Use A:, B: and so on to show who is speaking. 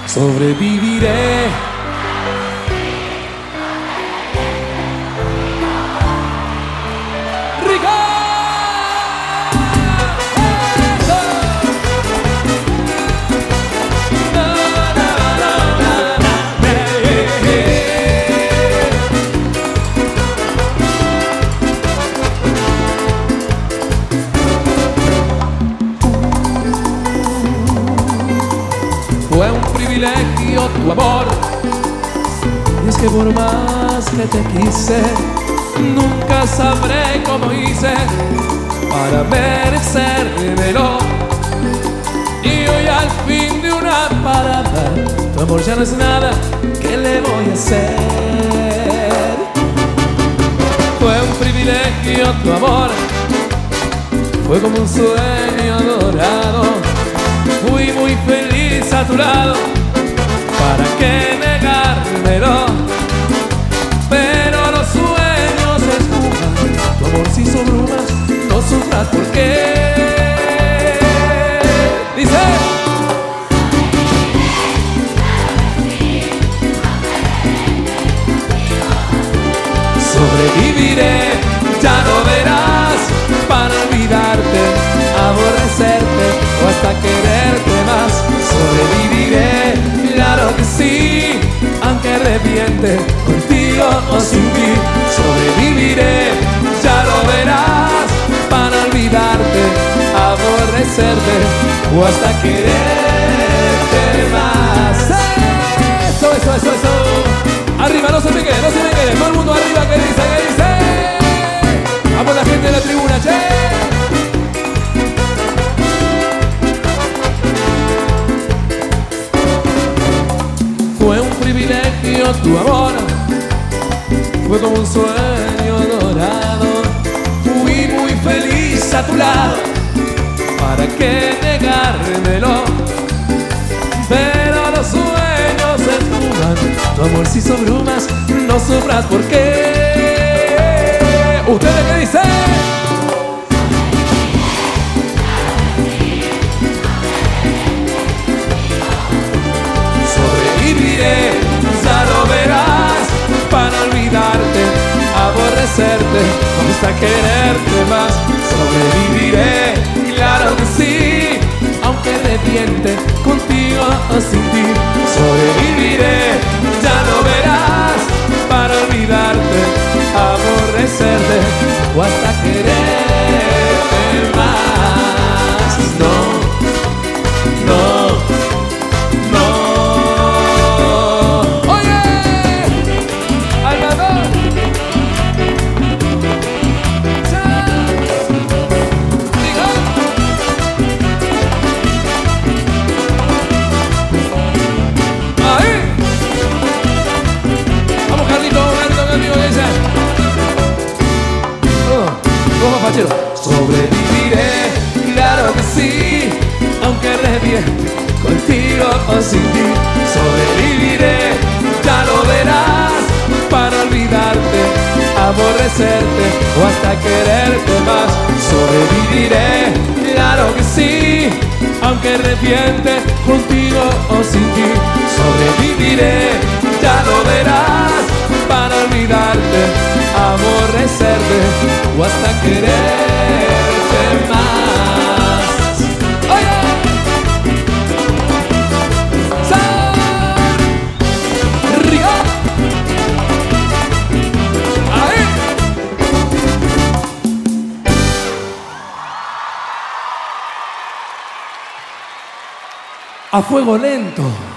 A: sobreviviré. Fue un privilegio tu amor, y es que por más que te quise, nunca sabré cómo hice para merecérmelo. Y hoy al fin de una parada, tu amor ya no es nada, ¿qué le voy a hacer? Fue un privilegio tu amor, fue como un sueño dorado. Fui muy feliz a tu lado, ¿para qué negármelo? Pero los sueños se esfuman, tu amor se hizo brumas, no sufras porque dice: sobreviviré, ya lo verás, para olvidarte, aborrecerte o hasta quererte más. Sobreviviré, claro que sí, aunque arrepiente, contigo o sin ti. Sobreviviré, ya lo verás, para olvidarte, aborrecerte o hasta quererte más. Eso, eso, eso, eso. Arriba, no se me quede, no se me quede. Todo el mundo arriba, que dice, que dice. Vamos la gente de la tribuna, che. Fue un privilegio tu amor, fue como un sueño dorado. Fui muy feliz a tu lado, ¿para qué negármelo? Pero los sueños se esfuman, tu amor se hizo brumas, no sufras porque ¿ustedes qué dicen? Sobreviviré, ya lo verás, para olvidarte, aborrecerte, hasta quererte más. Sobreviviré, claro que sí, aunque arrepiente, contigo o sin ti. Sobreviviré, ya lo verás, para olvidarte, aborrecerte o hasta quererte más. No, no, no. Oye, Salvador. Sobreviviré, claro que sí, aunque arrepiente, contigo o sin ti. Sobreviviré, ya lo verás, para olvidarte, aborrecerte o hasta quererte más. Sobreviviré, claro que sí, aunque arrepiente, contigo o sin ti. Sobreviviré, ya lo verás, para olvidarte, aborrecerte o hasta quererte más. ¡Oye! ¡Río! ¡Ahí! A fuego lento.